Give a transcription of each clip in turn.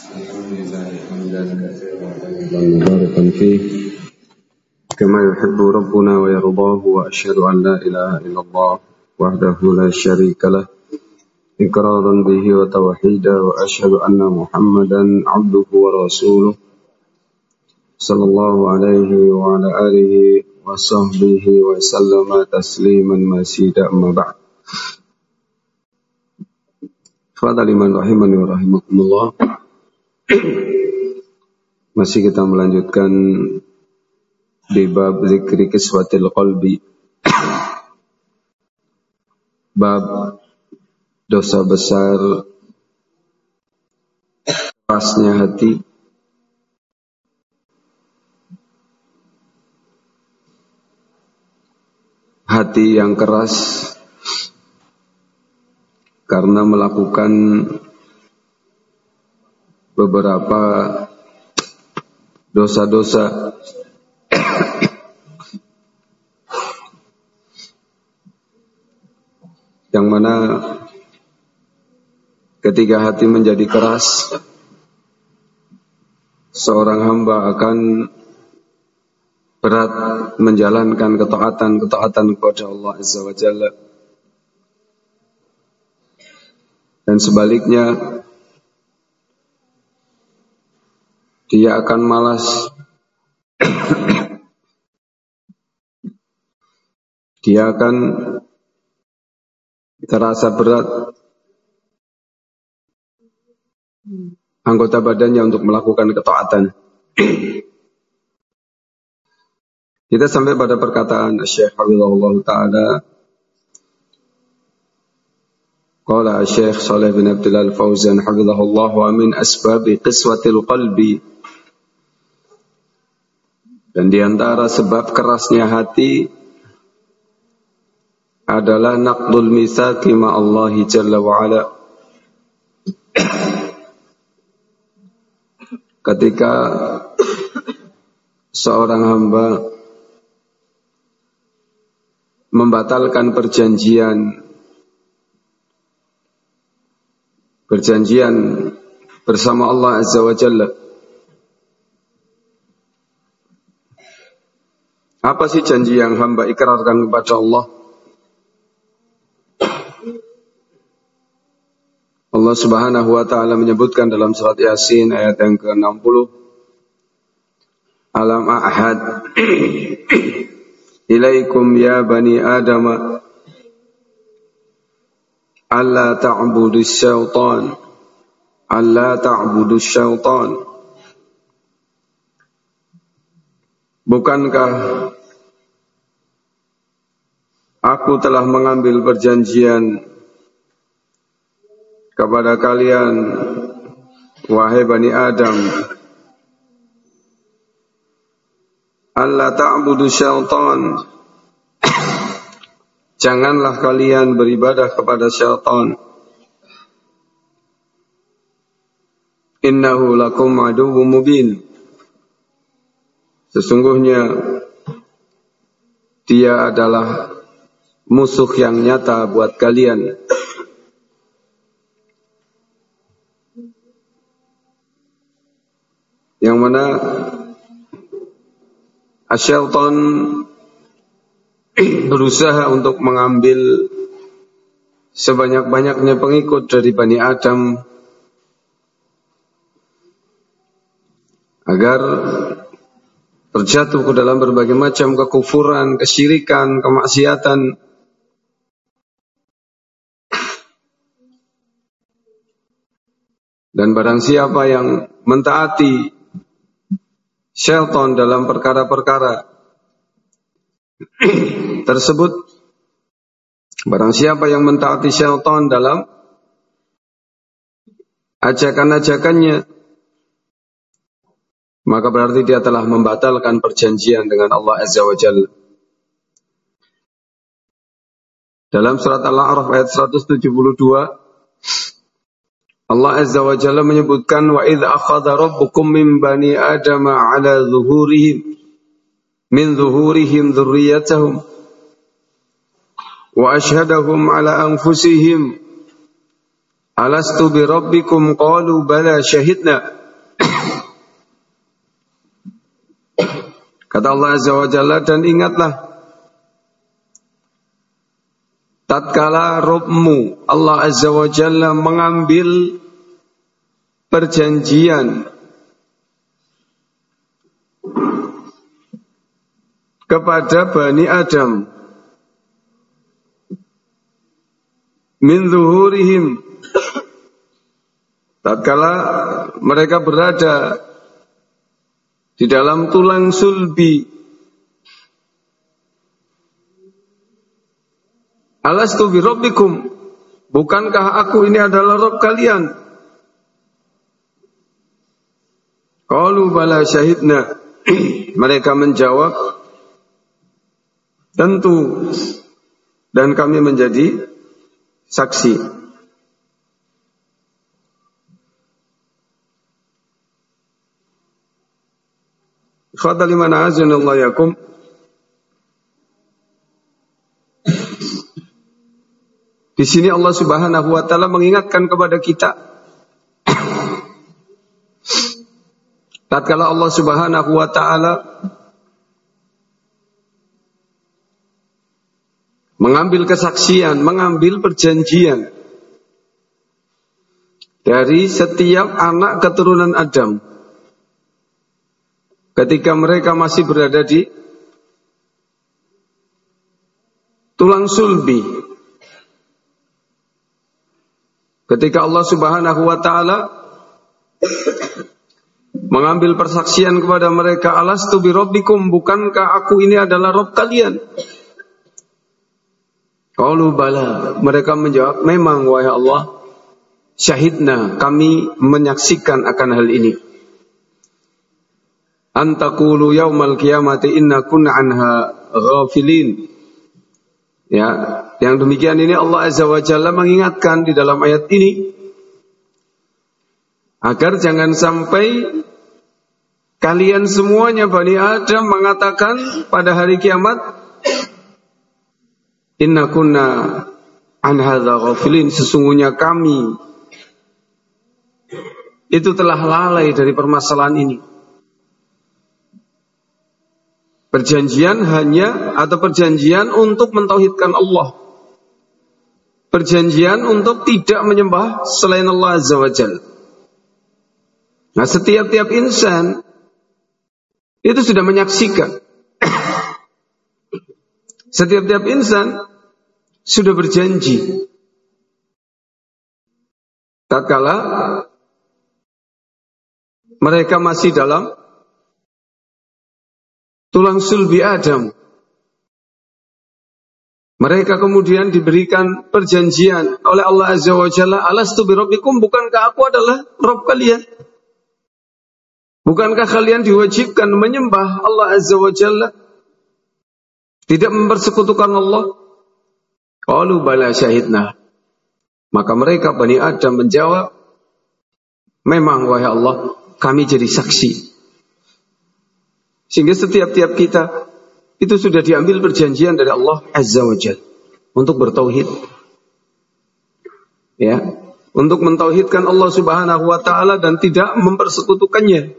الحمد لله حمدا كثيرا طيبا مباركا فيه كما يحب ربنا ويرضاه وأشهد أن لا إله إلا الله وحده لا شريك له إقرارا به وتوحيدا وأشهد أن محمدا عبده ورسوله صلى الله عليه وعلى آله وصحبه وسلم تسليما مزيدا أما بعد Fadhal iman rahimani wa rahimakumullah. Masih kita melanjutkan di bab zikri kiswatil qalbi, bab dosa besar kerasnya hati, hati yang keras karena melakukan beberapa dosa-dosa yang mana ketika hati menjadi keras, seorang hamba akan berat menjalankan ketaatan kepada Allah Azza wa Jalla. Dan sebaliknya, dia akan malas, dia akan terasa berat anggota badannya untuk melakukan ketaatan. Kita sampai pada perkataan Syekh Hafizahullah Ta'ala, qala Syekh Shalih bin Abdullah Al-Fauzan hafizahullah, wa min asbabi qiswatil qalbi, dan di antara sebab kerasnya hati adalah naqdul mitsaqi ma'allahi jalla wa ala. Ketika seorang hamba membatalkan perjanjian bersama Allah Azza wa Jalla. Apa sih janji yang hamba ikrarkan kepada Allah? Allah Subhanahu wa Ta'ala menyebutkan dalam surat Yasin ayat yang ke-60, Alam a'had ilaikum ya bani Adam alla ta'budu syaitan, alla ta'budu syaitan. Bukankah aku telah mengambil perjanjian kepada kalian, wahai Bani Adam, alla ta'budu syaitan, janganlah kalian beribadah kepada syaitan. Innahu lakum aduwwum mubin, sesungguhnya dia adalah musuh yang nyata buat kalian. Yang mana syaitan berusaha untuk mengambil sebanyak-banyaknya pengikut dari Bani Adam agar terjatuh ke dalam berbagai macam kekufuran, kesyirikan, kemaksiatan. Dan barang siapa yang mentaati syaitan dalam perkara-perkara tersebut, barang siapa yang mentaati syaitan dalam ajakan-ajakannya, maka berarti dia telah membatalkan perjanjian dengan Allah Azza wa Jalla. Dalam surat Al-A'raf ayat 172, Allah Azza wa Jalla menyebutkan, wa idh akhadha rabbukum min bani adama ala zuhurihim min zuhurihim dzurriyyatahum wa ashhadahum ala anfusihim Alastu bi rabbikum qalu bala syahidna. Kata Allah Azza wa Jalla, dan ingatlah tatkala Rabbmu Allah Azza wa Jalla mengambil perjanjian kepada Bani Adam min zuhurihim, tatkala mereka berada di dalam tulang sulbi. Alastu bi rabbikum, bukankah aku ini adalah Rabb kalian? Qalu bala syahidna. Mereka menjawab, tentu, dan kami menjadi saksi. Khadali man azanallahu yakum. Di sini Allah Subhanahu wa taala mengingatkan kepada kita. Tatkala Allah Subhanahu wa taala mengambil kesaksian, mengambil perjanjian dari setiap anak keturunan Adam ketika mereka masih berada di tulang sulbi. Ketika Allah Subhanahu wa taala mengambil persaksian kepada mereka, alastu bi rabbikum, bukankah aku ini adalah Rabb kalian? Qalu bala, mereka menjawab, memang wahai Allah, syahidna, kami menyaksikan akan hal ini. Antaqulu yaumal qiyamati inna kunna anha ghafilin. Ya, yang demikian ini Allah Azza wa Jalla mengingatkan di dalam ayat ini agar jangan sampai kalian semuanya Bani Adam mengatakan pada hari kiamat, inna kunna an hadza ghafilin, sesungguhnya kami itu telah lalai dari permasalahan ini. Perjanjian hanya atau perjanjian untuk mentauhidkan Allah. Perjanjian untuk tidak menyembah selain Allah Azza wa Jalla. Nah, setiap-tiap insan itu sudah menyaksikan. Setiap-tiap insan sudah berjanji. Tatkala mereka masih dalam tulang sulbi Adam, mereka kemudian diberikan perjanjian oleh Allah Azza wa Jalla, alastu bi rabbikum, bukankah aku adalah Rabb kalian? Bukankah kalian diwajibkan menyembah Allah Azza wa Jalla, tidak mempersekutukan Allah? Qalu bala syahidna. Maka mereka Bani Adam menjawab, memang wahai Allah, kami jadi saksi. Sehingga setiap-tiap kita itu sudah diambil perjanjian dari Allah Azza wa Jalla untuk bertauhid. Ya, untuk mentauhidkan Allah Subhanahu wa taala dan tidak mempersekutukannya.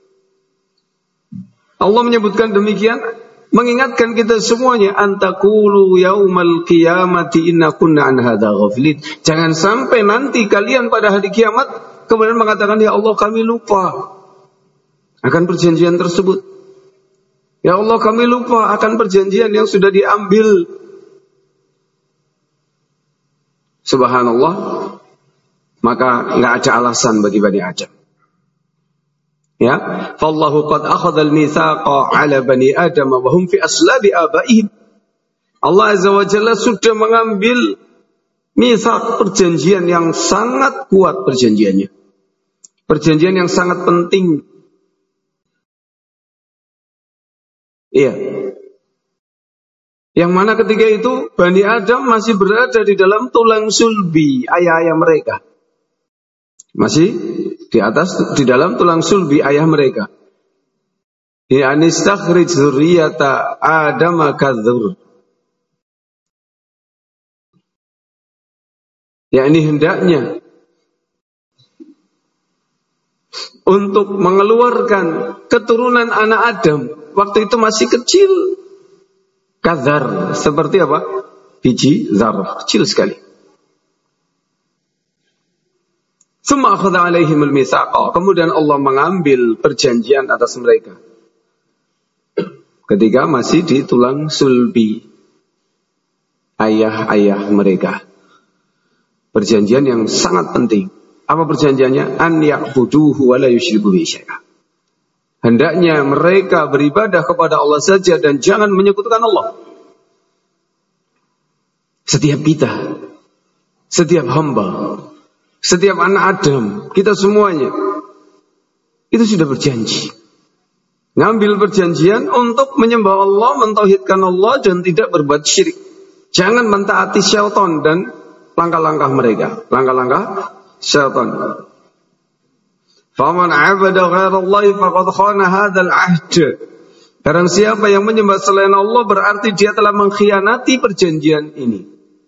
Allah menyebutkan demikian, mengingatkan kita semuanya, antaqulu yaumal qiyamati inna kunna an hadza ghafilin. Jangan sampai nanti kalian pada hari kiamat kemudian mengatakan, ya Allah, kami lupa akan perjanjian tersebut. Ya Allah, kami lupa akan perjanjian yang sudah diambil. Subhanallah. Maka enggak ada alasan bagi Bani Adam. Ya, fallahu qad akhadha al-mitsaqa 'ala bani Adam wa hum fi aslabi abaihim. Allah Azza wa Jalla sudah mengambil mitsaq, perjanjian yang sangat kuat perjanjiannya. Perjanjian yang sangat penting. Iya. Yang mana ketika itu Bani Adam masih berada di dalam tulang sulbi ayah-ayah mereka. Masih di atas, di dalam tulang sulbi ayah mereka. Ya anistakhrij dzurriyyata Adam kadzur. Ya ini hendaknya untuk mengeluarkan keturunan anak Adam waktu itu masih kecil. Kadzar, seperti apa? Biji zarah, kecil sekali. Tsumma akhadha 'alaihimul mitsaqa, kemudian Allah mengambil perjanjian atas mereka ketika masih di tulang sulbi ayah-ayah mereka. Perjanjian yang sangat penting. Apa perjanjiannya? An ya'buduhu wa la yusyriku bihi syai'a. Hendaknya mereka beribadah kepada Allah saja dan jangan menyekutukan Allah. Setiap kita, setiap hamba, setiap anak Adam, kita semuanya itu sudah berjanji. Ngambil perjanjian untuk menyembah Allah, mentauhidkan Allah dan tidak berbuat syirik. Jangan mentaati syaitan dan langkah-langkah mereka, langkah-langkah syaitan. Faman 'abada ghairallahi faqad khana hadzal 'ahd. Barang siapa yang menyembah selain Allah berarti dia telah mengkhianati perjanjian ini.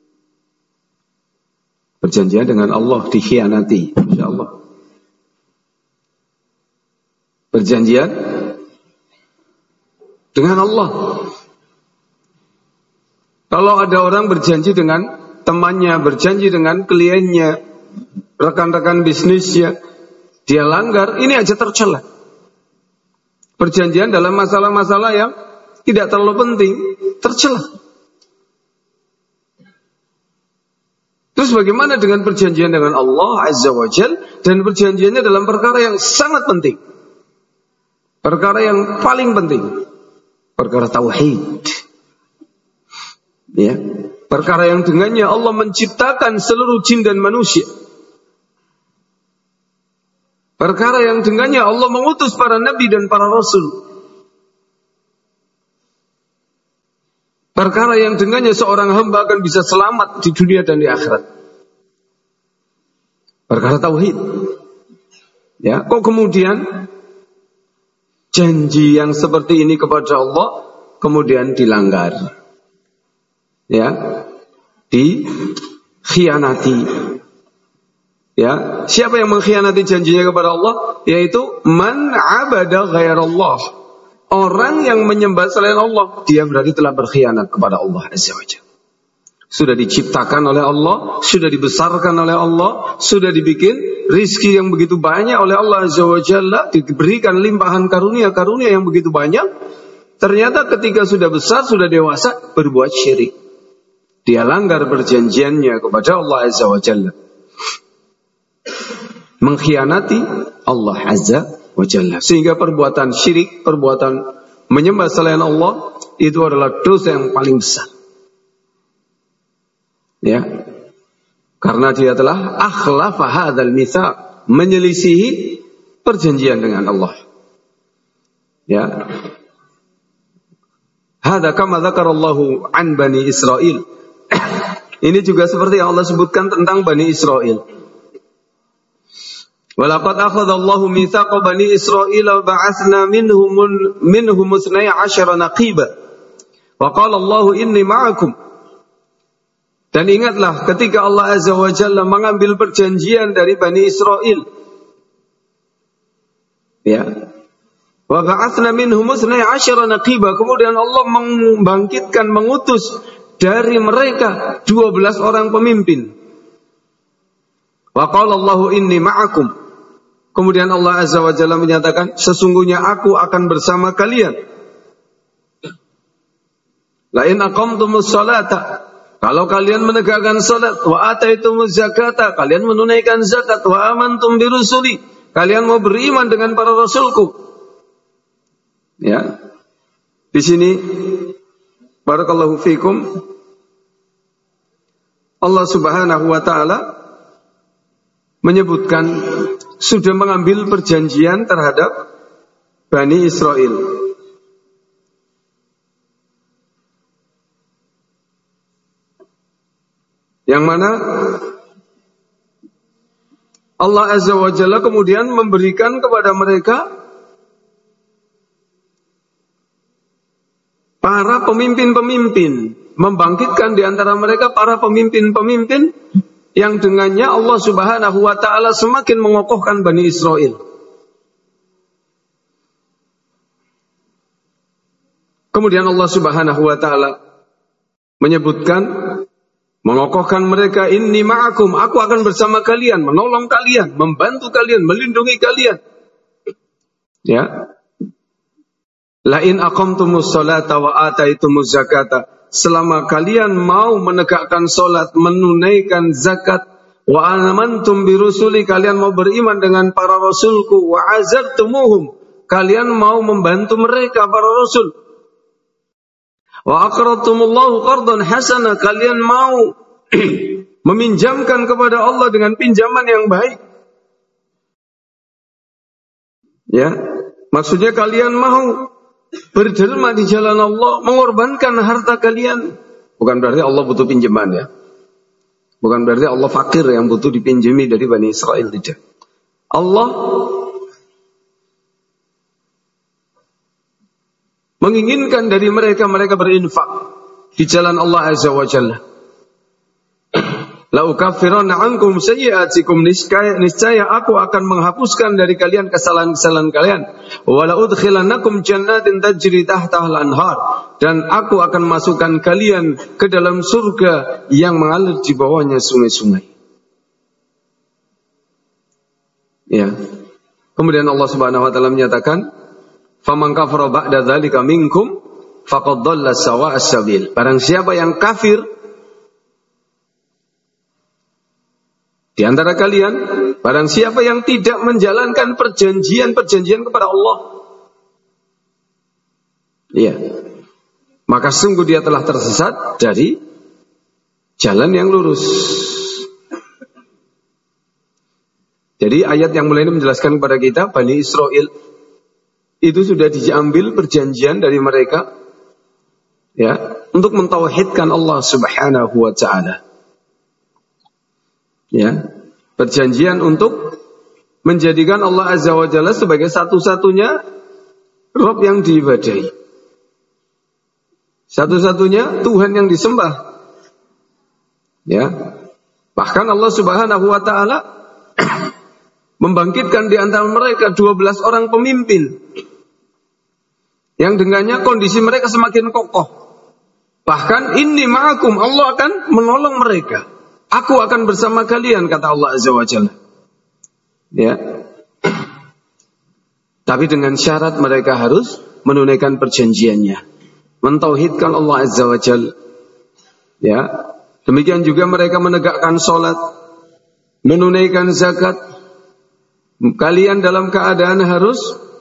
Perjanjian dengan Allah dikhianati, insyaallah. Perjanjian dengan Allah. Kalau ada orang berjanji dengan temannya, berjanji dengan kliennya, rekan-rekan bisnisnya, dia langgar, ini aja tercela. Perjanjian dalam masalah-masalah yang tidak terlalu penting, tercela. Terus bagaimana dengan perjanjian dengan Allah Azza wa Jal, dan perjanjiannya dalam perkara yang sangat penting, perkara yang paling penting, perkara tauhid, ya, perkara yang dengannya Allah menciptakan seluruh jin dan manusia, perkara yang dengannya Allah mengutus para nabi dan para rasul, perkara yang dengannya seorang hamba akan bisa selamat di dunia dan di akhirat. Perkara tauhid. Ya, kok kemudian janji yang seperti ini kepada Allah kemudian dilanggar? Ya, dikhianati. Ya, siapa yang mengkhianati janjinya kepada Allah? Yaitu man 'abada ghairallah. Orang yang menyembah selain Allah, dia berarti telah berkhianat kepada Allah Azza wa Jalla. Sudah diciptakan oleh Allah, sudah dibesarkan oleh Allah, sudah dibikin rizki yang begitu banyak oleh Allah Azza wa Jalla, diberikan limpahan karunia-karunia yang begitu banyak. Ternyata ketika sudah besar, sudah dewasa, berbuat syirik. Dia langgar perjanjiannya kepada Allah Azza wa Jalla, mengkhianati Allah Azza wa Jalla. Sehingga perbuatan syirik, perbuatan menyembah selain Allah, itu adalah dosa yang paling besar. Ya, karena dia telah akhlafa hadzal mitsaq, menyelisihi perjanjian dengan Allah. Ya, hadza kama dzakarallahu an Bani Israil. Ini juga seperti yang Allah sebutkan tentang Bani Israil. Walaqad akhadha Allahu mitsaqa Bani Israil wa ba'atsna minhum 12 naqiba. Wa qala Allahu inni ma'akum. Dan ingatlah ketika Allah Azza wa Jalla mengambil perjanjian dari Bani Israil. Ya. Wa ba'atsna minhum 12 naqiba. Kemudian Allah membangkitkan, mengutus dari mereka 12 orang pemimpin. Wa qala Allahu inni ma'akum. Kemudian Allah Azza wa Jalla menyatakan, sesungguhnya aku akan bersama kalian. La in aqamtumus salata, kalau kalian menegakkan salat, wa ataitumuz zakata, kalian menunaikan zakat, wa amantum birusuli, kalian mau beriman dengan para rasulku. Ya. Di sini barakallahu fikum, Allah Subhanahu wa taala menyebutkan sudah mengambil perjanjian terhadap Bani Israil. Yang mana Allah Azza wa Jalla kemudian memberikan kepada mereka para pemimpin-pemimpin, membangkitkan di antara mereka para pemimpin-pemimpin yang dengannya Allah Subhanahu wa taala semakin mengokohkan Bani Israil. Kemudian Allah Subhanahu wa taala menyebutkan, mengokohkan mereka, inni ma'akum, aku akan bersama kalian, menolong kalian, membantu kalian, melindungi kalian. Ya. La in aqamtumus sholata wa ataitumuz zakata, selama kalian mau menegakkan salat, menunaikan zakat, wa amantum birusuli, kalian mau beriman dengan para rasulku, wa azartumuhum, kalian mau membantu mereka para rasul, wa aqradtumullahu qardan hasana, kalian mau meminjamkan kepada Allah dengan pinjaman yang baik. Ya, maksudnya kalian mau berderma di jalan Allah, mengorbankan harta kalian. Bukan berarti Allah butuh pinjaman, ya. Bukan berarti Allah fakir yang butuh dipinjami dari Bani Israel, tidak. Allah menginginkan dari mereka berinfak di jalan Allah Azza wa Jalla. La ukaffiranna ankum sayyi'atikum, niscaya aku akan menghapuskan dari kalian kesalahan-kesalahan kalian. Wa la udkhilannakum jannatin tajri tahtaha al-anhar, dan aku akan masukkan kalian ke dalam surga yang mengalir di bawahnya sungai-sungai. Ya. Kemudian Allah Subhanahu wa taala menyatakan, "Faman kafara ba'da dzalika minkum faqad dhalla sawa'as sabil." Barang siapa yang kafir di antara kalian, barang siapa yang tidak menjalankan perjanjian kepada Allah, iya, maka sungguh dia telah tersesat dari jalan yang lurus. Jadi ayat yang mulai ini menjelaskan kepada kita, Bani Israel itu sudah diambil perjanjian dari mereka, ya, untuk mentauhidkan Allah Subhanahu wa taala. Ya, perjanjian untuk menjadikan Allah Azza wa Jalla sebagai satu-satunya Rabb yang diibadahi, satu-satunya Tuhan yang disembah. Ya, bahkan Allah Subhanahu wa taala membangkitkan di antara mereka 12 orang pemimpin yang dengannya kondisi mereka semakin kokoh. Bahkan inni ma'akum, Allah akan menolong mereka. Aku akan bersama kalian, kata Allah Azza wa Jalla. Ya. Tapi dengan syarat mereka harus menunaikan perjanjiannya, mentauhidkan Allah Azza wa Jalla. Ya. Demikian juga mereka menegakkan salat, menunaikan zakat. Kalian dalam keadaan harus,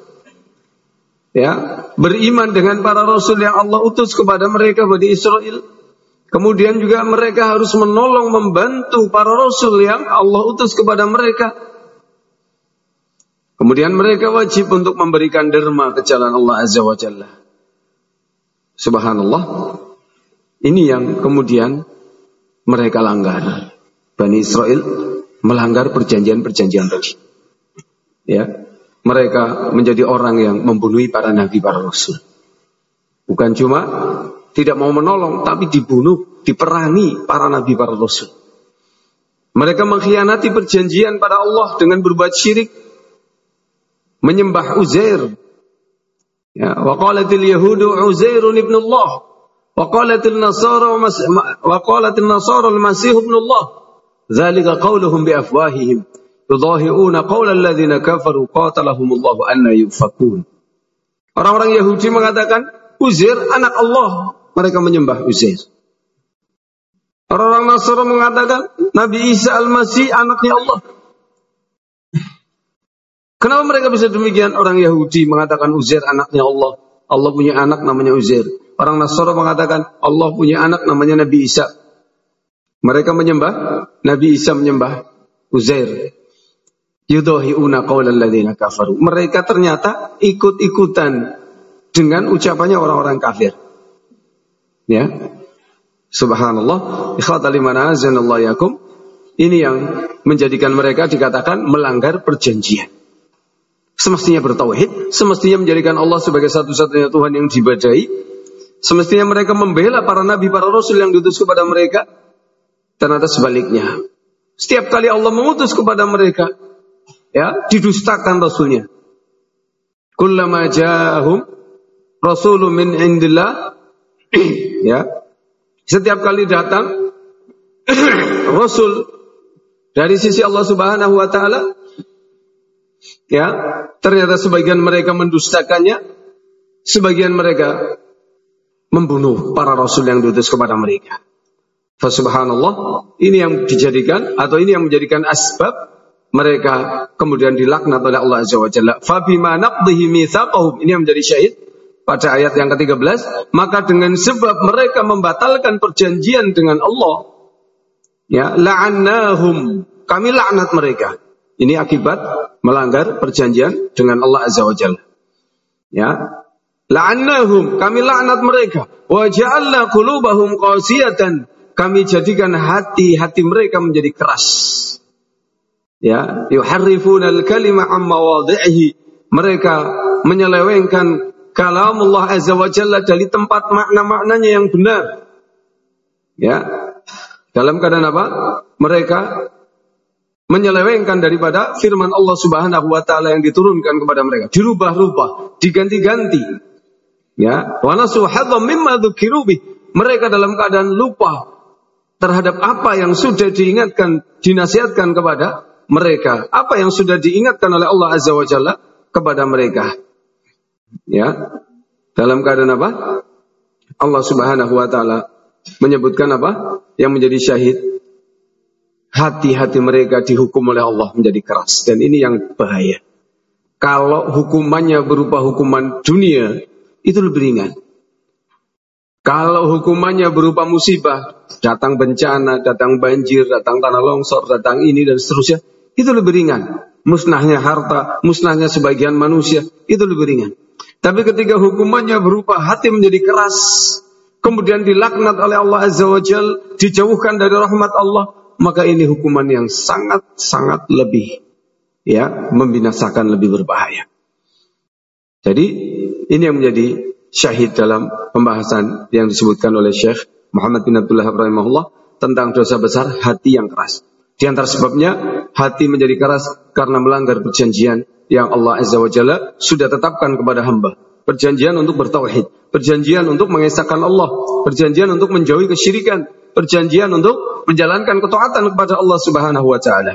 ya, beriman dengan para rasul yang Allah utus kepada mereka, Bani Israel. Kemudian juga mereka harus menolong, membantu para rasul yang Allah utus kepada mereka. Kemudian mereka wajib untuk memberikan derma ke jalan Allah Azza wa Jalla. Subhanallah. Ini yang kemudian mereka langgar. Bani Israel melanggar perjanjian-perjanjian tadi. Ya, mereka menjadi orang yang membunuh para nabi, para rasul. Bukan cuma tidak mau menolong, tapi dibunuh, diperangi para nabi, para rasul. Mereka mengkhianati perjanjian pada Allah dengan berbuat syirik, menyembah Uzair. Ya, wa qalatil yahudu Uzairun ibn Allah, wa qalatil nasara al-Masih ibn Allah. Dzalika qauluhum bi afwahihim yudhahi'una qaulal ladzina kafaru qatalahumullahu anna yufakun. Orang-orang Yahudi mengatakan Uzair anak Allah, mereka menyembah Uzair. Orang-orang Nasara mengatakan Nabi Isa Al-Masih anaknya Allah. Kenapa mereka bisa demikian? Orang Yahudi mengatakan Uzair anaknya Allah. Allah punya anak namanya Uzair. Orang Nasara mengatakan Allah punya anak namanya Nabi Isa. Mereka menyembah Nabi Isa, menyembah Uzair. Yudhahi'una qaulal ladzina kafaru. Mereka ternyata ikut-ikutan dengan ucapannya orang-orang kafir. Ya. Subhanallah. Ikhwatal iman azanallahu yakum. Ini yang menjadikan mereka dikatakan melanggar perjanjian. Semestinya bertauhid, semestinya menjadikan Allah sebagai satu-satunya Tuhan yang diibadahi. Semestinya mereka membela para nabi, para rasul yang diutus kepada mereka. Ternyata sebaliknya. Setiap kali Allah mengutus kepada mereka, ya, didustakan rasulnya. Kullama ja'ahum rasulun min indillah, ya. Setiap kali datang rasul dari sisi Allah Subhanahu wa taala, ya, ternyata sebagian mereka mendustakannya, sebagian mereka membunuh para rasul yang diutus kepada mereka. Fa subhanallah, ini yang dijadikan atau ini yang menjadikan asbab mereka kemudian dilaknat oleh Allah Azza wa Jalla. Fa bima naqdihi mitsaqahum, ini yang menjadi syahid pada ayat yang ke-13, maka dengan sebab mereka membatalkan perjanjian dengan Allah, ya, la'annahum, kami laknat mereka. Ini akibat melanggar perjanjian dengan Allah Azza wa Jalla. Ya, la'annahum, kami laknat mereka. Wa ja'alna qulubahum qasiyatan, kami jadikan hati-hati mereka menjadi keras. Ya, yuharrifuna al-kalima an mawadhi'ihi, mereka menyelewengkan kalam Allah Azza wa Jalla dari tempat makna-maknanya yang benar. Ya, dalam keadaan apa? Mereka menyelewengkan daripada firman Allah Subhanahu wa taala yang diturunkan kepada mereka, dirubah-rubah, diganti-ganti. Ya, wa nasu hadzam mimma dzukiru bih, mereka dalam keadaan lupa terhadap apa yang sudah diingatkan, dinasihatkan kepada mereka, apa yang sudah diingatkan oleh Allah Azza wa Jalla kepada mereka. Ya, dalam keadaan apa? Allah Subhanahu wa taala menyebutkan apa? Yang menjadi syahid, hati-hati mereka dihukum oleh Allah menjadi keras, dan ini yang bahaya. Kalau hukumannya berupa hukuman dunia, itu lebih ringan. Kalau hukumannya berupa musibah, datang bencana, datang banjir, datang tanah longsor, datang ini dan seterusnya, itu lebih ringan. Musnahnya harta, musnahnya sebagian manusia, itu lebih ringan. Tapi ketika hukumannya berupa hati menjadi keras, kemudian dilaknat oleh Allah Azza wa Jalla, dijauhkan dari rahmat Allah, maka ini hukuman yang sangat-sangat lebih, ya, membinasakan, lebih berbahaya. Jadi ini yang menjadi syahid dalam pembahasan yang disebutkan oleh Syekh Muhammad bin Abdullah rahimahullah tentang dosa besar hati yang keras. Di antara sebabnya hati menjadi keras karena melanggar perjanjian yang Allah Azza wa Jalla sudah tetapkan kepada hamba. Perjanjian untuk bertauhid, perjanjian untuk mengesahkan Allah, perjanjian untuk menjauhi kesyirikan, perjanjian untuk menjalankan ketaatan kepada Allah Subhanahu wa taala.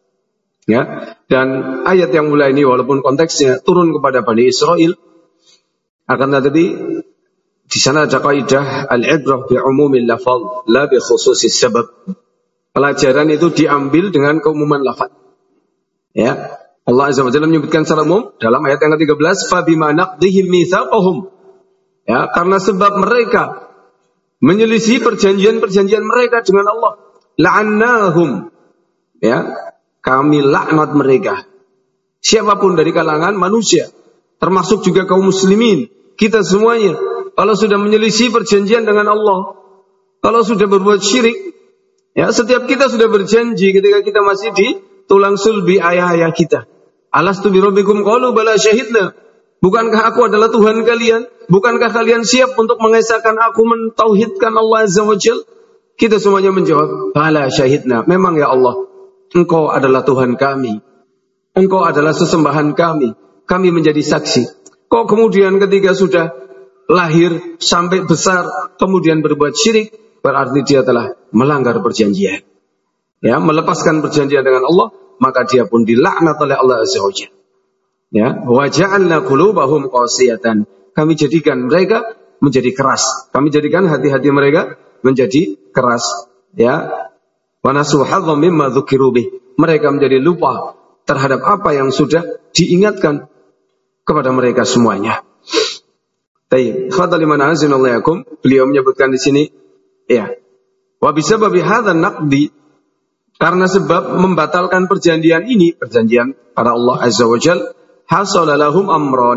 Ya, dan ayat yang mulai ini walaupun konteksnya turun kepada Bani Israel, akan tetapi di sana ada kaidah al-ibrah bi umumil lafaz la bi khususis sabab. Pelajaran itu diambil dengan keumuman lafaz. Ya, Allah Azza wa Jalla menyebutkan secara umum dalam ayat yang ke-13, fa bima naqdihim mitsaqahum. Ya, karena sebab mereka menyelisih perjanjian-perjanjian mereka dengan Allah, la'annahum. Ya, kami laknat mereka. Siapapun dari kalangan manusia, termasuk juga kaum muslimin, kita semuanya, kalau sudah menyelisih perjanjian dengan Allah, kalau sudah berbuat syirik, ya, setiap kita sudah berjanji ketika kita masih di tulang sulbi ayah-ayah kita. Alastu bi rabbikum qalu bala syahidna. Bukankah aku adalah Tuhan kalian? Bukankah kalian siap untuk mengesahkan aku, mentauhidkan Allah Azza wa Jalla? Kita semuanya menjawab, bala syahidna. Memang ya Allah, Engkau adalah Tuhan kami. Engkau adalah sesembahan kami. Kami menjadi saksi. Kok kemudian ketika sudah lahir sampai besar kemudian berbuat syirik, berarti dia telah melanggar perjanjian. Ya, melepaskan perjanjian dengan Allah, maka dia pun dilaknat oleh Allah Azza wa Jalla. Ya, wa ja'alna qulubahum qasiyatan. Kami jadikan mereka menjadi keras. Kami jadikan hati-hati mereka menjadi keras. Ya. Wa nasu hadzam mimma dzukiru bih. Mereka menjadi lupa terhadap apa yang sudah diingatkan kepada mereka semuanya. Baik, khadha liman azinallahikum, beliau menyebutkan di sini, ya. Wa bisababi hadzal naqdi, karena sebab membatalkan perjanjian ini, perjanjian pada Allah Azza wa Jalla, hasala lahum amran.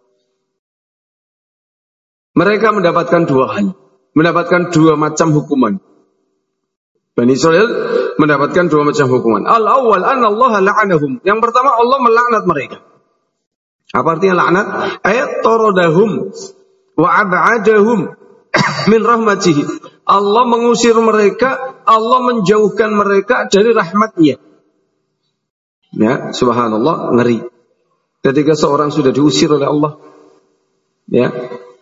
Mereka mendapatkan dua hal, mendapatkan dua macam hukuman. Bani Israel mendapatkan dua macam hukuman. Al-awwal anna Allah la'anahum. Yang pertama, Allah melaknat mereka. Apa artinya laknat? Ayat taradahum wa ab'adahum min rahmatihi. Allah mengusir mereka, Allah menjauhkan mereka dari rahmatnya. Ya, subhanallah, ngeri. Ketika seorang sudah diusir oleh Allah, ya,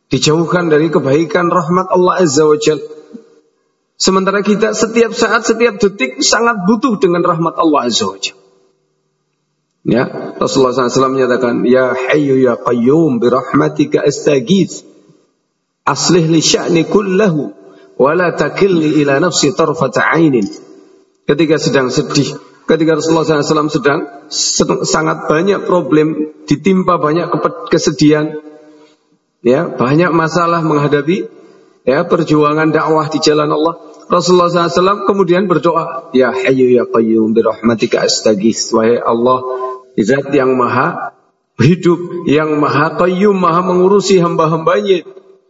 dijauhkan dari kebaikan rahmat Allah Azza wa Jalla. Sementara kita setiap saat, setiap detik sangat butuh dengan rahmat Allah Azza wa Jalla. Ya, Rasulullah SAW menyatakan, Ya Hayyu Ya Qayyum birahmatika astaghits, aslih li sya'ni kullahu, wa la takilni ila nafsi tarfata 'ainin. Ketika sedang sedih, ketika Rasulullah SAW sedang sangat banyak problem, ditimpa banyak kesedihan, ya, banyak masalah menghadapi, ya, perjuangan dakwah di jalan Allah. Rasulullah SAW kemudian berdoa, Ya Hayyu Ya Qayyum birahmatika astaghits, wahai Allah, Zat yang maha hidup, yang maha qayyum, maha mengurusi hamba-hambanya.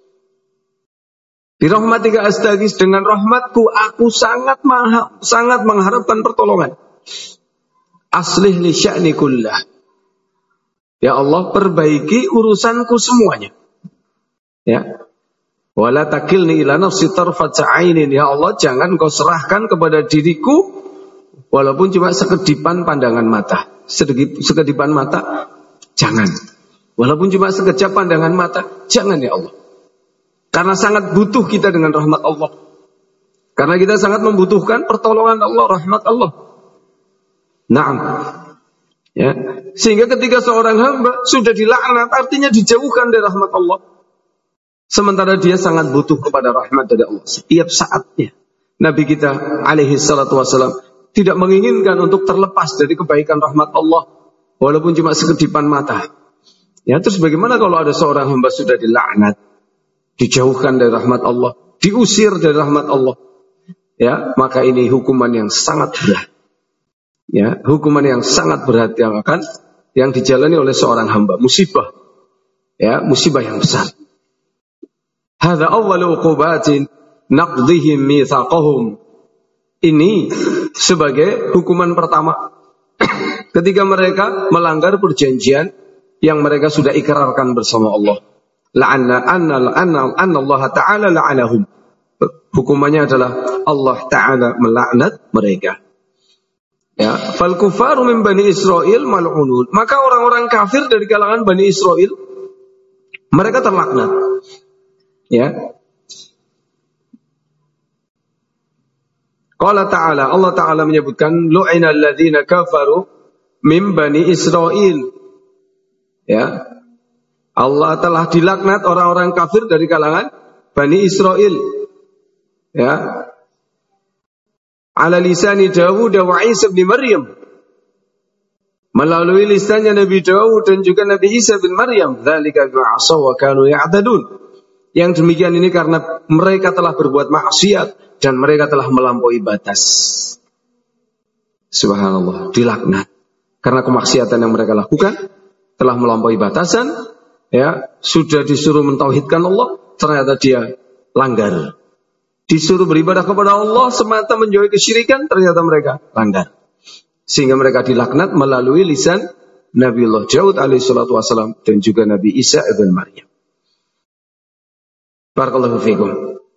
Birahmatika astaghits, dengan rahmatku aku sangat mengharapkan pertolongan. Aslih li sya'ni kullah. Ya Allah, perbaiki urusanku semuanya. Ya. Wala takilni ila nafsi tarfata 'ainin. Ya Allah, jangan kau serahkan kepada diriku walaupun cuma sekedipan pandangan mata. Sekedipan mata, jangan. Walaupun cuma sekejap pandangan mata, jangan ya Allah. Karena sangat butuh kita dengan rahmat Allah. Karena kita sangat membutuhkan pertolongan Allah, rahmat Allah. Naam. Ya. Sehingga ketika seorang hamba sudah dilaknat, artinya dijauhkan dari rahmat Allah. Sementara dia sangat butuh kepada rahmat dari Allah setiap saatnya. Nabi kita alaihi salatu wassalam tidak menginginkan untuk terlepas dari kebaikan rahmat Allah walaupun cuma sekedipan mata. Ya, terus bagaimana kalau ada seorang hamba sudah dilaknat, dijauhkan dari rahmat Allah, diusir dari rahmat Allah? Ya, maka ini hukuman yang sangat berat. Ya, hukuman yang sangat berat yang dijalani oleh seorang hamba, musibah. Ya, musibah yang besar. Hadza awwalu uqubatin naqdihim mitsaqahum. Ini sebagai hukuman pertama ketika mereka melanggar perjanjian yang mereka sudah ikrarkan bersama Allah. La'anna Allah Ta'ala la'anahum. Hukumannya adalah Allah Ta'ala melaknat mereka. Ya, fal kufaru min Bani Israil mal'unun. Maka orang-orang kafir dari kalangan Bani Israil mereka terlaknat. Ya. Qala ta'ala, Allah Ta'ala menyebutkan lu'ina alladhina kafaru min Bani Israil. Ya. Allah telah dilaknat orang-orang kafir dari kalangan Bani Israil. Ya. Ala lisani Dawud wa Isa bin Maryam. Melalui lisannya Nabi Dawud dan juga Nabi Isa bin Maryam. Dzalika bi'asaw wa kanu ya'tadun. Yang demikian ini karena mereka telah berbuat maksiat dan mereka telah melampaui batas. Subhanallah, dilaknat karena kemaksiatan yang mereka lakukan, telah melampaui batasan. Ya, sudah disuruh mentauhidkan Allah, ternyata dia langgar. Disuruh beribadah kepada Allah semata menjauhi kesyirikan, ternyata mereka langgar. Sehingga mereka dilaknat melalui lisan Nabiullah Daud alaihi salatu wasalam dan juga Nabi Isa ibn Maryam. Barakallahu fikum.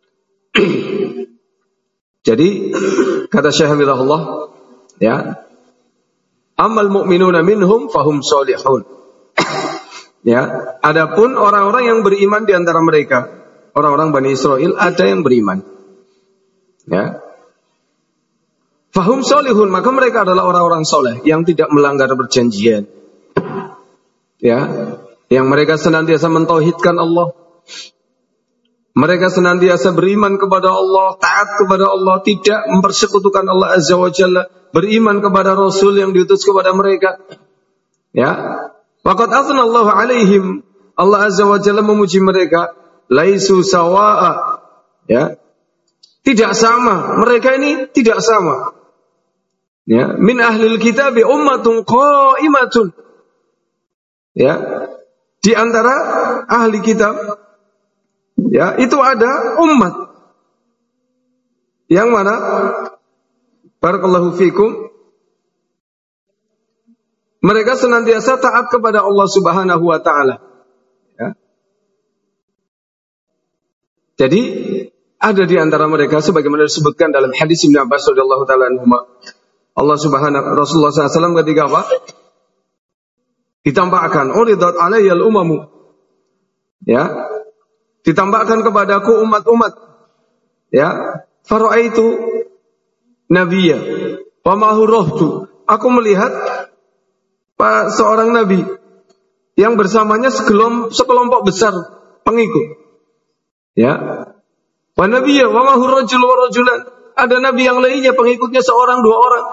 Jadi kata Syekh Hamidahullah, ya, amal mu'minuna minhum fahum solihun. Ya, adapun orang-orang yang beriman di antara mereka, orang-orang Bani Israil ada yang beriman. Ya. Fahum solihun, maka mereka adalah orang-orang soleh yang tidak melanggar perjanjian. Ya, yang mereka senantiasa mentauhidkan Allah. Mereka senantiasa beriman kepada Allah, taat kepada Allah, tidak mempersekutukan Allah Azza wa Jalla, beriman kepada Rasul yang diutus kepada mereka. Ya. Waqad athnallahu alaihim, Allah Azza wa Jalla memuji mereka, laisu sawa'a. Ya. Tidak sama, mereka ini tidak sama. Ya, min ahlil kitab ummatun qa'imatun. Ya. Di antara ahli kitab, ya, itu ada umat yang mana barakallahu fikum mereka senantiasa taat kepada Allah Subhanahu wa taala. Ya. Jadi ada di antara mereka sebagaimana disebutkan dalam hadis Ibnu Abbas radhiyallahu taala anhuma. Rasulullah SAW ketika apa? Ditampakkan uridat alayyal umamu. Ya. ditambahkan kepadaku umat-umat. Ya, faraitu nabiyya wa ma'ahu rahtu. Aku melihat seorang nabi yang bersamanya sekelompok besar pengikut. Ya. Wa nabiyya wa ma'ahu rajul wa rajulan. Ada nabi yang lainnya pengikutnya seorang dua orang.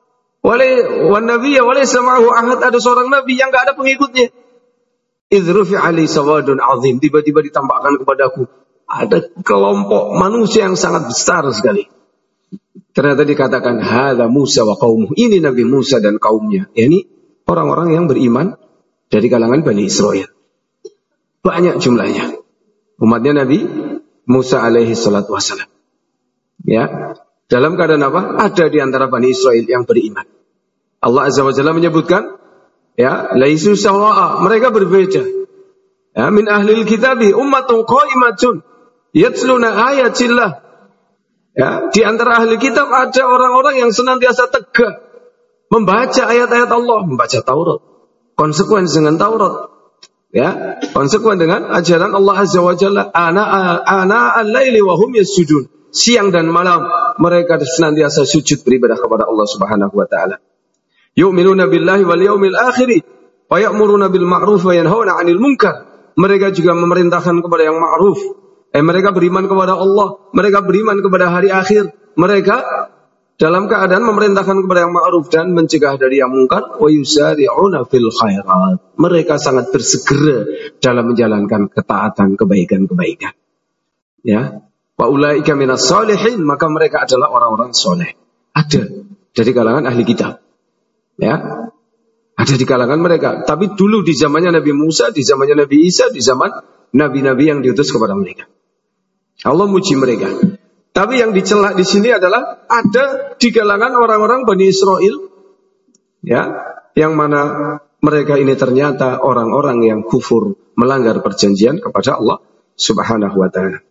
Wa nabiyya wa laysa ma'ahu ahad. Ada seorang nabi yang enggak ada pengikutnya. Idrufi ali sawadun azim. Tiba-tiba ditambahkan kepadaku ada kelompok manusia yang sangat besar sekali. Ternyata dikatakan hadza Musa wa qaumuh. Ini Nabi Musa dan kaumnya. Yani orang-orang yang beriman dari kalangan Bani Israel. Banyak jumlahnya. Umatnya Nabi Musa alaihi salatu wassalam. Ya. Dalam keadaan apa? Ada di antara Bani Israel yang beriman. Allah Azza wa Jalla menyebutkan, ya, laisu sawa'a, mereka berbeda. Ya, min ahlil kitabi ummatun qaimatun yatluna ayatillah. Ya, di antara ahli kitab ada orang-orang yang senantiasa tegak membaca ayat-ayat Allah, membaca Taurat, konsekuen dengan Taurat. Ya, konsekuen dengan ajaran Allah Azza wa Jalla. Ana al-laili wa hum yasjudun. Siang dan malam mereka senantiasa sujud beribadah kepada Allah Subhanahu wa taala. Yu'minuna billahi wal yaumil akhir wa ya'muruna bil ma'ruf wa yanhauna 'anil munkar. Mereka juga memerintahkan kepada yang ma'ruf. Mereka beriman kepada Allah, mereka beriman kepada hari akhir. Mereka dalam keadaan memerintahkan kepada yang ma'ruf dan mencegah dari yang mungkar. Wa yusari'una fil khairat. Mereka sangat bersegera dalam menjalankan ketaatan, kebaikan-kebaikan. Ya. Wa ulaika minas shalihin, maka mereka adalah orang-orang soleh. Ada dari kalangan ahli kitab. Ya, ada di kalangan mereka. Tapi dulu di zamannya Nabi Musa, di zamannya Nabi Isa, di zaman nabi-nabi yang diutus kepada mereka. Allah muji mereka. Tapi yang dicela di sini adalah ada di kalangan orang-orang Bani Israel, ya, yang mana mereka ini ternyata orang-orang yang kufur, melanggar perjanjian kepada Allah Subhanahu wa taala.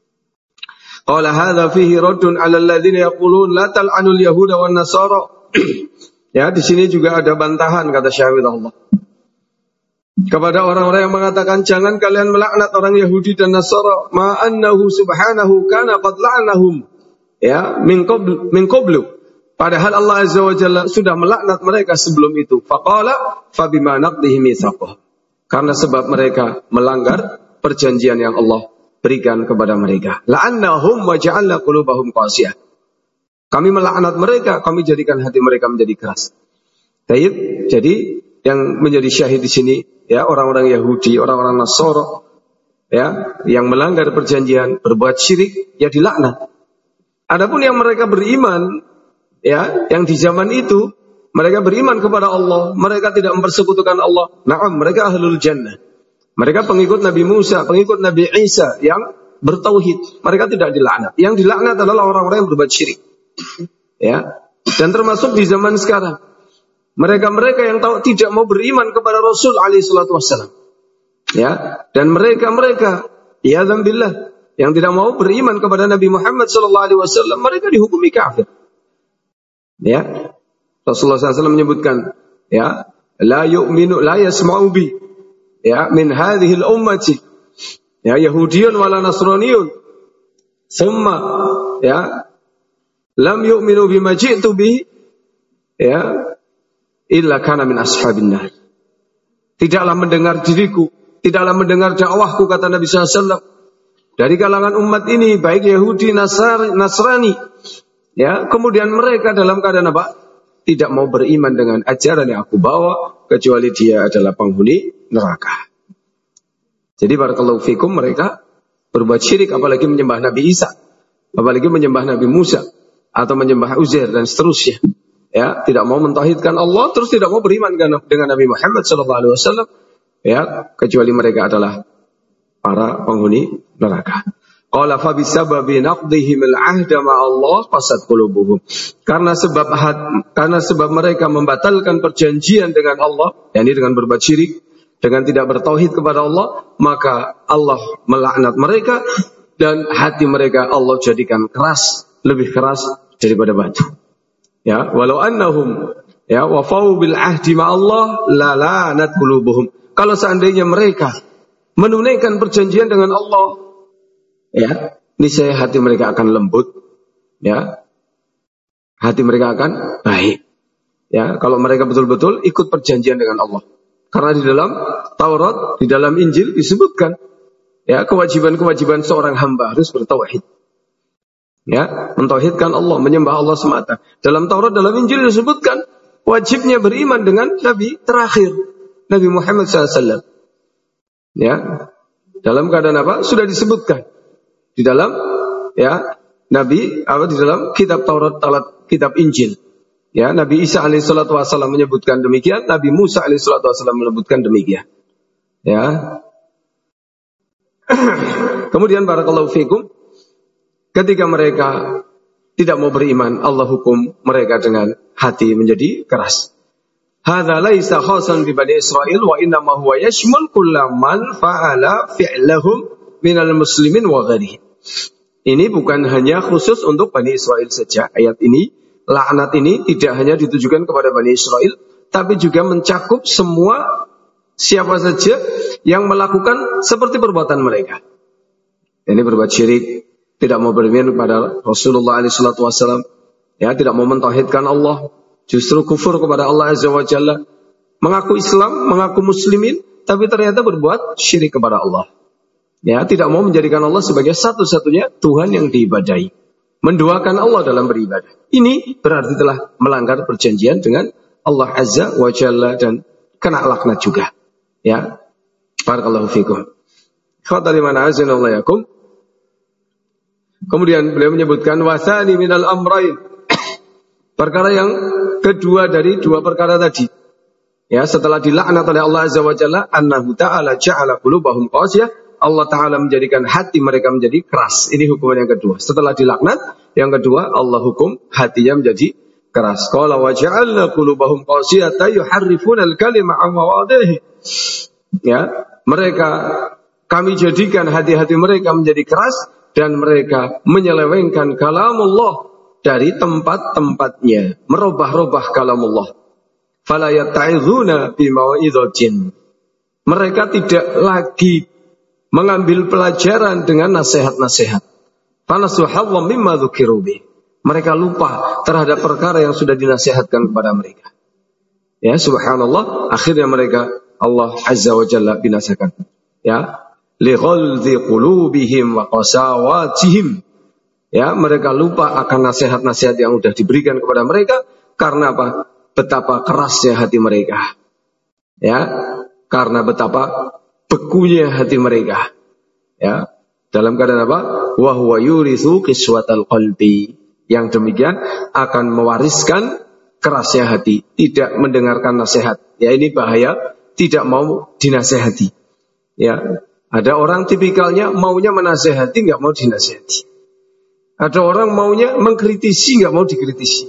Qala hadza fihi raddun 'ala alladziina yaqulun la tal'anul yahuda wan nasara. Ya, di sini juga ada bantahan kata Syahidullah kepada orang-orang yang mengatakan jangan kalian melaknat orang Yahudi dan Nasara, ma annahu subhanahu kana qad la'anahum, ya, min qablu. Padahal Allah Azza wa Jalla sudah melaknat mereka sebelum itu. Faqala fa bima naqdihim mitsaqah. Karena sebab mereka melanggar perjanjian yang Allah berikan kepada mereka. La'annahum wa ja'alna qulubahum qasiyah. Kami melaknat mereka, kami jadikan hati mereka menjadi keras. Baik, jadi yang menjadi syahid di sini, ya, orang-orang Yahudi, orang-orang Nasara, ya, yang melanggar perjanjian, berbuat syirik, ya dilaknat. Adapun yang mereka beriman, ya, yang di zaman itu mereka beriman kepada Allah, mereka tidak mempersekutukan Allah. Na'am, mereka ahlul jannah. Mereka pengikut Nabi Musa, pengikut Nabi Isa yang bertauhid. Mereka tidak dilaknat. Yang dilaknat adalah orang-orang yang berbuat syirik. Ya, dan termasuk di zaman sekarang mereka-mereka yang tahu tidak mau beriman kepada Rasul alaihi salatu wassalam, ya, dan mereka-mereka ya dzambillah yang tidak mau beriman kepada Nabi Muhammad sallallahu alaihi wasallam, mereka dihukumi kafir. Ya, Rasulullah SAW menyebutkan, ya, la yu'minu la yasma'u bi, ya, min hadhihi al-ummati, ya, Yahudiyun wala Nasraniyun, thumma, ya, lam yu'minu bima ji'tu bihi, ya, illa kana min ashabin nar. Tidaklah mendengar diriku, tidaklah mendengar dakwahku, kata Nabi SAW, dari kalangan umat ini, baik Yahudi, Nasrani, ya, kemudian mereka dalam keadaan apa? Tidak mau beriman dengan ajaran yang aku bawa, kecuali dia adalah penghuni neraka. Jadi barakallahu fikum, mereka berbuat syirik, apalagi menyembah Nabi Isa, apalagi menyembah Nabi Musa, atau menyembah Uzair dan seterusnya. Ya, tidak mau mentauhidkan Allah, terus tidak mau beriman dengan Nabi Muhammad SAW, ya, kecuali mereka adalah para penghuni neraka. Qala fa bisababi naqdihim al-'ahda ma Allah qasat qulubuhum. Karena sebab mereka membatalkan perjanjian dengan Allah, yakni dengan berbuat syirik, dengan tidak bertauhid kepada Allah, maka Allah melaknat mereka dan hati mereka Allah jadikan keras, lebih keras daripada batu. Ya, walau annahum, ya, wafau bil ahdi ma Allah la lanat qulubuhum. Kalau seandainya mereka menunaikan perjanjian dengan Allah, ya, niscaya hati mereka akan lembut, ya, hati mereka akan baik, ya, kalau mereka betul-betul ikut perjanjian dengan Allah. Karena di dalam Taurat, di dalam Injil disebutkan, ya, kewajiban-kewajiban seorang hamba harus bertauhid, ya, mentauhidkan Allah, menyembah Allah semata. Dalam Taurat, dalam Injil disebutkan wajibnya beriman dengan Nabi terakhir, Nabi Muhammad SAW. Ya, dalam keadaan apa? Sudah disebutkan di dalam, ya, Nabi di dalam kitab Taurat, kitab Injil. Ya, Nabi Isa alaihissalatu wassalam menyebutkan demikian, Nabi Musa alaihissalatu wassalam menyebutkan demikian. Ya. Kemudian barakallahu fikum, ketika mereka tidak mau beriman, Allah hukum mereka dengan hati menjadi keras. Hadza laisa khasan bi Bani Israil wa inna ma huwa yashmul kullaman fa'ala fi'lahum minal muslimin wa ghairihi. Ini bukan hanya khusus untuk Bani Israil saja. Ayat ini, laknat ini tidak hanya ditujukan kepada Bani Israil, tapi juga mencakup semua siapa saja yang melakukan seperti perbuatan mereka. Ini berbuat syirik, tidak mau beriman kepada Rasulullah SAW, ya, tidak mau mentauhidkan Allah, justru kufur kepada Allah Azza wa Jalla, mengaku Islam, mengaku muslimin, tapi ternyata berbuat syirik kepada Allah. Ya, tidak mau menjadikan Allah sebagai satu-satunya Tuhan yang diibadahi, menduakan Allah dalam beribadah. Ini berarti telah melanggar perjanjian dengan Allah Azza wa Jalla dan kena laknat juga. Ya, barakallahu fikum. Khatalimana azanallahu yakum. Kemudian beliau menyebutkan wasani minal amrain, perkara yang kedua dari dua perkara tadi. Ya, setelah dilaknat oleh Allah Azza wa Jalla, annahu ta'ala ja'ala qulubahum qasiyah, Allah Ta'ala menjadikan hati mereka menjadi keras. Ini hukuman yang kedua. Setelah dilaknat, yang kedua Allah hukum hatinya menjadi keras. Qala wa ja'alna qulubahum qasiyata yuharrifuna al-kalima 'an mawadhihi. Ya, kami jadikan hati-hati mereka menjadi keras dan mereka menyelewengkan kalamullah dari tempat-tempatnya, merubah-rubah kalamullah. Fala yatta'idhuna bi mau'idhatin. Mereka tidak lagi mengambil pelajaran dengan nasihat-nasihat. Fanasuhawwa mimma dzukiru bih. Mereka lupa terhadap perkara yang sudah dinasihatkan kepada mereka. Ya, subhanallah, akhirnya mereka Allah Azza wa Jalla binasakan. Ya, li ghalzi qulubihim wa qasawatihim. Ya, mereka lupa akan nasihat-nasihat yang sudah diberikan kepada mereka. Karena apa? Betapa kerasnya hati mereka. Ya, karena betapa bekunya hati mereka. Ya, dalam keadaan apa? Wa huwa yurithu qiswatal qalbi. Yang demikian akan mewariskan kerasnya hati, tidak mendengarkan nasihat. Ya, ini bahaya, tidak mau dinasehati. Ya, ada orang tipikalnya maunya menasehati, nggak mau dinasehati. Ada orang maunya mengkritisi, nggak mau dikritisi.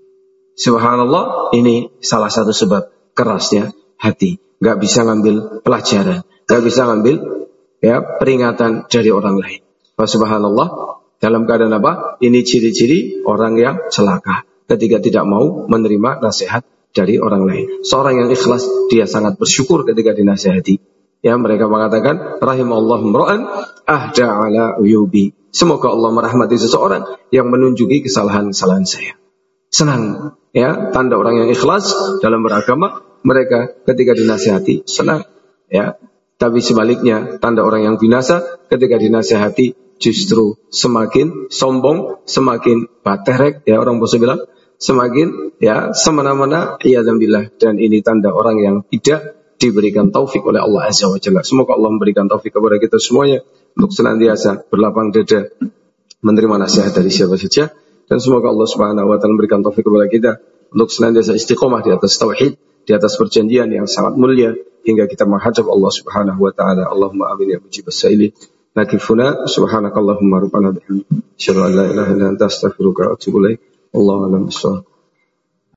Subhanallah, ini salah satu sebab kerasnya hati. Nggak bisa ngambil pelajaran, nggak bisa ngambil, ya, peringatan dari orang lain. Subhanallah, dalam keadaan apa? Ini ciri-ciri orang yang celaka ketika tidak mau menerima nasihat dari orang lain. Seorang yang ikhlas, dia sangat bersyukur ketika dinasihati. Ya, mereka mengatakan rahimallahu imra'an ahda ala uyubi. Semoga Allah merahmati seseorang yang menunjuki kesalahan-kesalahan saya. Senang, ya, tanda orang yang ikhlas dalam beragama, mereka ketika dinasihati senang, ya. Tapi sebaliknya, tanda orang yang binasa ketika dinasihati justru semakin sombong, semakin baterek, ya, orang Bosok bilang, semakin, ya, semena-mena, iyadzambillah. Dan ini tanda orang yang tidak diberikan taufik oleh Allah Azza wa Jalla. Semoga Allah memberikan taufik kepada kita semuanya untuk senantiasa berlapang dada menerima nasihat dari siapa saja, dan semoga Allah Subhanahu wa taala memberikan taufik kepada kita untuk senantiasa istiqomah di atas tauhid, di atas perjanjian yang sangat mulia hingga kita menghadap Allah Subhanahu wa taala. Allahumma amin ya mujibas sa'ilin. Nakifuna subhanakallahumma rabbana bihamdika asyhadu an la ilaha illa anta astaghfiruka wa atubu ilaik. Allahu a'lam bissawab.